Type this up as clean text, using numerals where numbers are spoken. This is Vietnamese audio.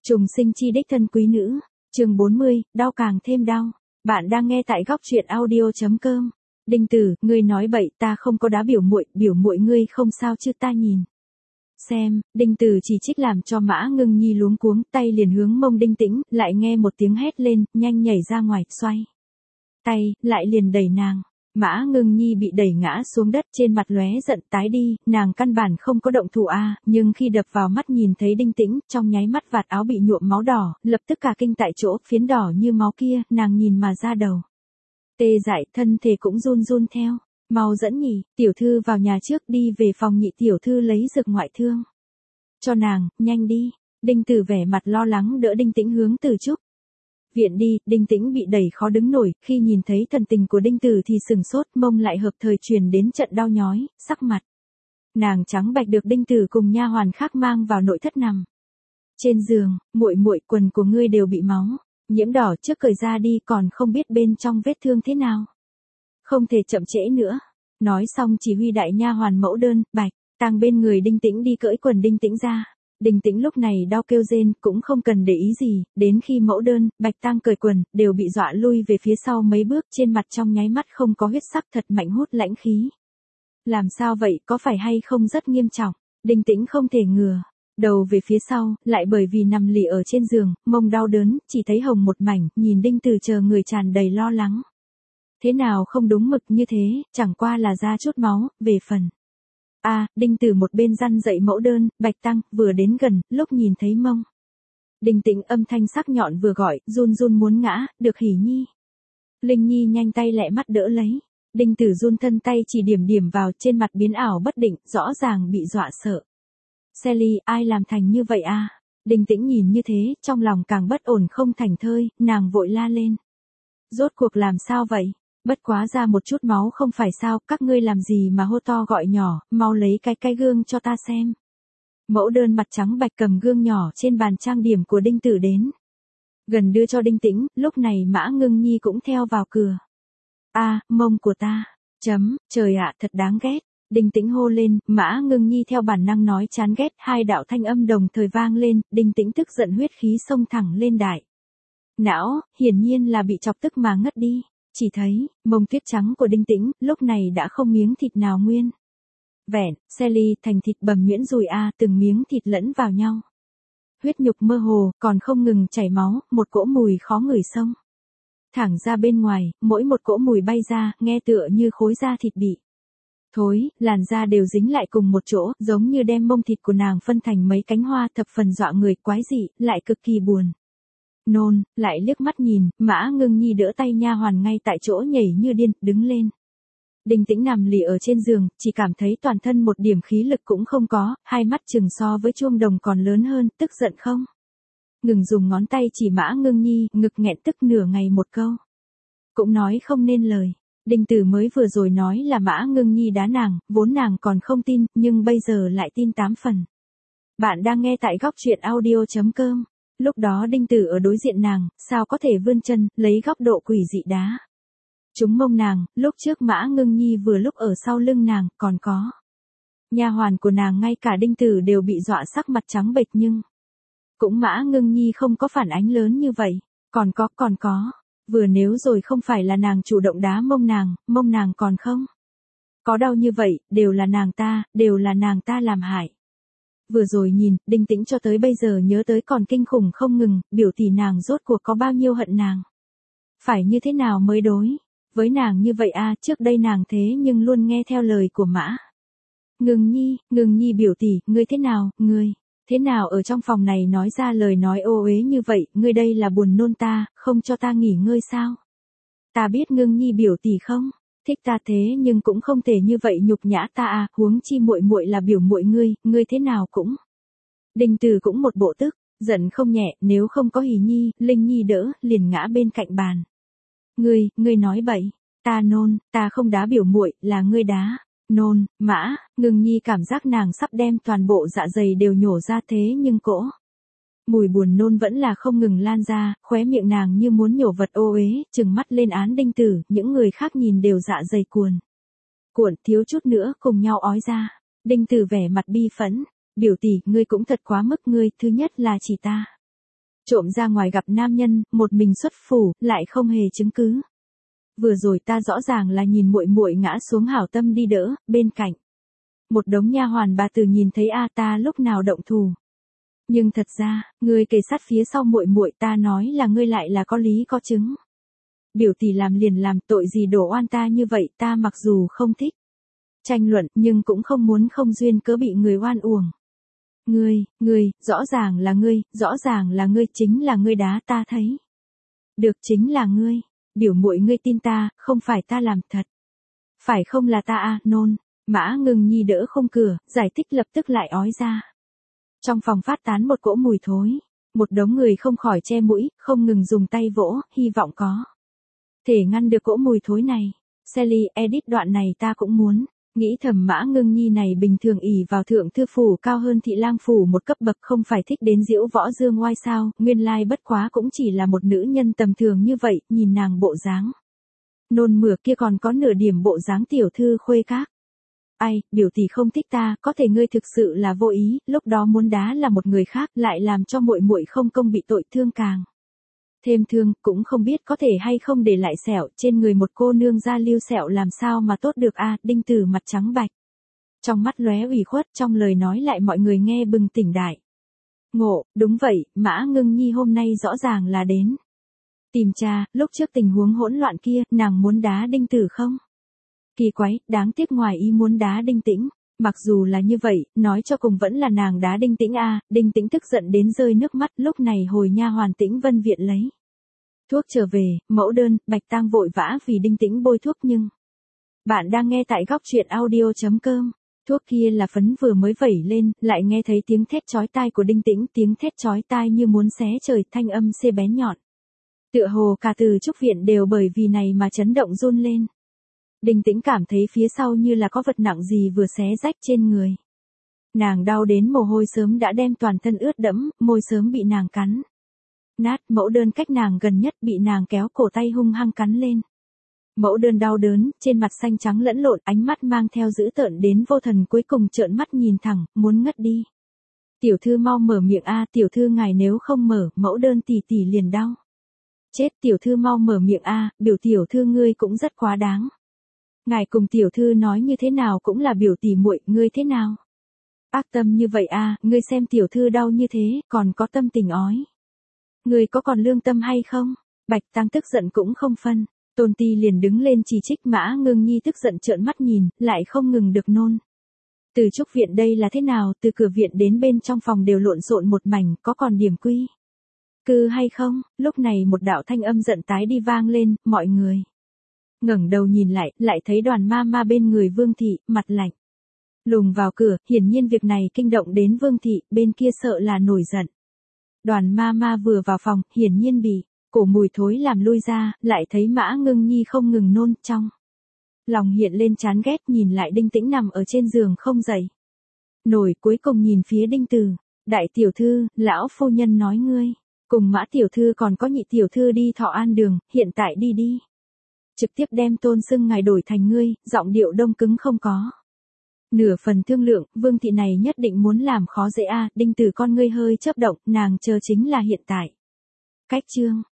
Trùng sinh chi đích thân quý nữ, chương 40, đau càng thêm đau. Bạn đang nghe tại góc truyện audio.com. Đinh Tử, ngươi nói bậy, ta không có đá biểu muội ngươi không sao chứ ta nhìn. Xem, Đinh Tử chỉ trích làm cho Mã Ngưng Nhi luống cuống, tay liền hướng mông Đinh Tĩnh, lại nghe một tiếng hét lên, nhanh nhảy ra ngoài, xoay. Tay, lại liền đẩy nàng. Mã Ngưng Nhi bị đẩy ngã xuống đất, trên mặt lóe giận tái đi, nàng căn bản không có động thủ nhưng khi đập vào mắt nhìn thấy Đinh Tĩnh, trong nháy mắt vạt áo bị nhuộm máu đỏ, lập tức cả kinh tại chỗ, phiến đỏ như máu kia, nàng nhìn mà ra đầu. Tê dại, thân thể cũng run run theo. Mau dẫn nhị, tiểu thư vào nhà trước, đi về phòng nhị tiểu thư lấy dược ngoại thương. Cho nàng, nhanh đi. Đinh Tử vẻ mặt lo lắng đỡ Đinh Tĩnh hướng Từ Trúc viện đi. Đinh Tĩnh bị đẩy khó đứng nổi, khi nhìn thấy thần tình của Đinh Tử thì sừng sốt, mông lại hợp thời truyền đến trận đau nhói, sắc mặt nàng trắng bạch được Đinh Tử cùng nha hoàn khác mang vào nội thất nằm. Trên giường, muội quần của ngươi đều bị máu nhiễm đỏ, trước cởi ra đi, còn không biết bên trong vết thương thế nào. Không thể chậm trễ nữa. Nói xong chỉ huy đại nha hoàn mẫu đơn, Bạch Tang bên người Đinh Tĩnh đi cởi quần Đinh Tĩnh ra. Đinh Tĩnh lúc này đau kêu rên, cũng không cần để ý gì, đến khi mẫu đơn, Bạch Tang cởi quần, đều bị dọa lui về phía sau mấy bước, trên mặt trong nháy mắt không có huyết sắc, thật mạnh hút lãnh khí. Làm sao vậy, có phải hay không rất nghiêm trọng? Đinh Tĩnh không thể ngừa đầu về phía sau, lại bởi vì nằm lì ở trên giường, mông đau đớn, chỉ thấy hồng một mảnh, nhìn Đinh Tử chờ người tràn đầy lo lắng. Thế nào không đúng mực như thế, chẳng qua là ra chút máu, về phần. Đinh Tử một bên răn dậy mẫu đơn, Bạch Tang, vừa đến gần, lúc nhìn thấy mông. Đinh Tĩnh âm thanh sắc nhọn vừa gọi, run run muốn ngã, được Hỉ Nhi. Linh Nhi nhanh tay lẹ mắt đỡ lấy. Đinh Tử run thân tay chỉ điểm vào, trên mặt biến ảo bất định, rõ ràng bị dọa sợ. Sally, ai làm thành như vậy Đinh Tĩnh nhìn như thế, trong lòng càng bất ổn không thành thơi, nàng vội la lên. Rốt cuộc làm sao vậy? Bất quá ra một chút máu không phải sao, các ngươi làm gì mà hô to gọi nhỏ, mau lấy cái gương cho ta xem. Mẫu đơn mặt trắng bạch cầm gương nhỏ trên bàn trang điểm của Đinh Tử đến gần đưa cho Đinh Tĩnh, lúc này Mã Ngưng Nhi cũng theo vào cửa. Mông của ta. Trời ạ, thật đáng ghét. Đinh Tĩnh hô lên, Mã Ngưng Nhi theo bản năng nói chán ghét, hai đạo thanh âm đồng thời vang lên, Đinh Tĩnh tức giận huyết khí xông thẳng lên đại não, hiển nhiên là bị chọc tức mà ngất đi. Chỉ thấy, mông tuyết trắng của Đinh Tĩnh, lúc này đã không miếng thịt nào nguyên vẹn, Sally thành thịt bầm nhuyễn rồi từng miếng thịt lẫn vào nhau. Huyết nhục mơ hồ, còn không ngừng chảy máu, một cỗ mùi khó ngửi xông thẳng ra bên ngoài, mỗi một cỗ mùi bay ra, nghe tựa như khối da thịt bị thối, làn da đều dính lại cùng một chỗ, giống như đem mông thịt của nàng phân thành mấy cánh hoa, thập phần dọa người, quái dị, lại cực kỳ buồn nôn. Lại liếc mắt nhìn, Mã Ngưng Nhi đỡ tay nha hoàn ngay tại chỗ nhảy như điên, đứng lên. Đinh Tĩnh nằm lì ở trên giường, chỉ cảm thấy toàn thân một điểm khí lực cũng không có, hai mắt chừng so với chuông đồng còn lớn hơn, tức giận không ngừng dùng ngón tay chỉ Mã Ngưng Nhi, ngực nghẹn tức nửa ngày một câu cũng nói không nên lời. Đinh Tử mới vừa rồi nói là Mã Ngưng Nhi đá nàng, vốn nàng còn không tin, nhưng bây giờ lại tin 8 phần. Bạn đang nghe tại góc truyện audio.com. Lúc đó Đinh Tử ở đối diện nàng, sao có thể vươn chân, lấy góc độ quỷ dị đá trúng mông nàng. Lúc trước Mã Ngưng Nhi vừa lúc ở sau lưng nàng, còn có nha hoàn của nàng, ngay cả Đinh Tử đều bị dọa sắc mặt trắng bệch, nhưng cũng Mã Ngưng Nhi không có phản ánh lớn như vậy. Còn có, vừa nếu rồi không phải là nàng chủ động đá mông nàng còn không có đau như vậy, đều là nàng ta làm hại. Vừa rồi nhìn, Đinh Tĩnh cho tới bây giờ nhớ tới còn kinh khủng không ngừng, biểu tỷ nàng rốt cuộc có bao nhiêu hận nàng. Phải như thế nào mới đối với nàng như vậy trước đây nàng thế nhưng luôn nghe theo lời của Mã Ngưng Nhi biểu tỷ, ngươi thế nào ở trong phòng này nói ra lời nói ô uế như vậy, ngươi đây là buồn nôn ta, không cho ta nghỉ ngơi sao? Ta biết Ngưng Nhi biểu tỷ không thích ta, thế nhưng cũng không thể như vậy nhục nhã ta huống chi muội là biểu muội ngươi thế nào cũng. Đinh Tử cũng một bộ tức giận không nhẹ, nếu không có Hỉ Nhi, Linh Nhi đỡ, liền ngã bên cạnh bàn. Ngươi nói bậy, ta không đá biểu muội, là ngươi đá. Nôn. Mã Ngưng Nhi cảm giác nàng sắp đem toàn bộ dạ dày đều nhổ ra, thế nhưng cỗ mùi buồn nôn vẫn là không ngừng lan ra, khóe miệng nàng như muốn nhổ vật ô uế, trừng mắt lên án Đinh Tử, những người khác nhìn đều dạ dày cuồn thiếu chút nữa cùng nhau ói ra. Đinh Tử vẻ mặt bi phẫn, biểu tỷ, ngươi cũng thật quá mức, ngươi, thứ nhất là chỉ ta Trộm ra ngoài gặp nam nhân, một mình xuất phủ, lại không hề chứng cứ. Vừa rồi ta rõ ràng là nhìn muội muội ngã xuống hảo tâm đi đỡ, bên cạnh. Một đống nha hoàn bà tử nhìn thấy ta lúc nào động thủ. Nhưng thật ra, ngươi kề sát phía sau muội muội, ta nói là ngươi lại là có lý có chứng. Biểu tỷ làm liền làm, tội gì đổ oan ta như vậy, ta mặc dù không thích tranh luận, nhưng cũng không muốn không duyên cớ bị người oan uổng. Ngươi, rõ ràng là ngươi, chính là ngươi đá ta thấy. Được, chính là ngươi, biểu muội ngươi tin ta, không phải ta làm thật. Phải không là ta nôn. Mã Ngưng Nhi đỡ khung cửa, giải thích lập tức lại ói ra. Trong phòng phát tán một cỗ mùi thối, một đống người không khỏi che mũi, không ngừng dùng tay vỗ, hy vọng có thể ngăn được cỗ mùi thối này. Sally, edit đoạn này ta cũng muốn. Nghĩ thầm Mã Ngưng Nhi này bình thường ỷ vào thượng thư phủ cao hơn thị lang phủ một cấp bậc, không phải thích đến diễu võ dương oai sao, nguyên lai bất quá cũng chỉ là một nữ nhân tầm thường như vậy, nhìn nàng bộ dáng nôn mửa kia còn có nửa điểm bộ dáng tiểu thư khuê các. Ai, biểu tỷ không thích ta, có thể ngươi thực sự là vô ý, lúc đó muốn đá là một người khác, lại làm cho muội muội không công bị tội thương càng thêm thương, cũng không biết có thể hay không để lại sẹo trên người một cô nương ra lưu sẹo làm sao mà tốt được Đinh Tử mặt trắng bạch. Trong mắt lóe ủy khuất, trong lời nói lại mọi người nghe bừng tỉnh đại ngộ, đúng vậy, Mã Ngưng Nhi hôm nay rõ ràng là đến tìm cha, lúc trước tình huống hỗn loạn kia, nàng muốn đá Đinh Tử không? Kỳ quái, đáng tiếc ngoài ý muốn đá Đinh Tĩnh. Mặc dù là như vậy, nói cho cùng vẫn là nàng đá Đinh Tĩnh Đinh Tĩnh tức giận đến rơi nước mắt, lúc này hồi nha hoàn Tĩnh Vân viện lấy thuốc trở về, mẫu đơn, Bạch Tang vội vã vì Đinh Tĩnh bôi thuốc nhưng. Bạn đang nghe tại góc truyện audio.com. Thuốc kia là phấn vừa mới vẩy lên, lại nghe thấy tiếng thét chói tai của Đinh Tĩnh, tiếng thét chói tai như muốn xé trời, thanh âm xê bén nhọn. Tựa hồ cả từ trúc viện đều bởi vì này mà chấn động run lên. Đinh Tĩnh cảm thấy phía sau như là có vật nặng gì vừa xé rách trên người. Nàng đau đến mồ hôi sớm đã đem toàn thân ướt đẫm, môi sớm bị nàng cắn nát, mẫu đơn cách nàng gần nhất bị nàng kéo cổ tay hung hăng cắn lên. Mẫu đơn đau đớn, trên mặt xanh trắng lẫn lộn, ánh mắt mang theo dữ tợn đến vô thần, cuối cùng trợn mắt nhìn thẳng, muốn ngất đi. Tiểu thư mau mở miệng tiểu thư ngài nếu không mở, mẫu đơn tỷ tỷ liền đau chết, tiểu thư mau mở miệng biểu tiểu thư ngươi cũng rất quá đáng. Ngài cùng tiểu thư nói như thế nào cũng là biểu tỷ muội, ngươi thế nào ác tâm như vậy ngươi xem tiểu thư đau như thế, còn có tâm tình ói. Ngươi có còn lương tâm hay không? Bạch Tang tức giận cũng không phân. Tôn Ti liền đứng lên chỉ trích Mã Ngưng Nhi, tức giận trợn mắt nhìn, lại không ngừng được nôn. Từ trúc viện đây là thế nào, từ cửa viện đến bên trong phòng đều lộn xộn một mảnh, có còn điểm quy cư hay không? Lúc này một đạo thanh âm giận tái đi vang lên, mọi người ngẩng đầu nhìn lại thấy Đoàn ma ma bên người Vương thị, mặt lạnh lùng vào cửa, hiển nhiên việc này kinh động đến Vương thị, bên kia sợ là nổi giận. Đoàn ma ma vừa vào phòng, hiển nhiên bị cổ mùi thối làm lui ra, lại thấy Mã Ngưng Nhi không ngừng nôn, trong lòng hiện lên chán ghét, nhìn lại Đinh Tĩnh nằm ở trên giường không dậy nổi, cuối cùng nhìn phía Đinh Tử. Đại tiểu thư, lão phu nhân nói ngươi cùng Mã tiểu thư còn có nhị tiểu thư đi Thọ An đường, hiện tại đi. Trực tiếp đem tôn xưng ngài đổi thành ngươi, giọng điệu đông cứng không có nửa phần thương lượng, Vương thị này nhất định muốn làm khó dễ Đinh Tử con ngươi hơi chớp động, nàng chờ chính là hiện tại. Cách chương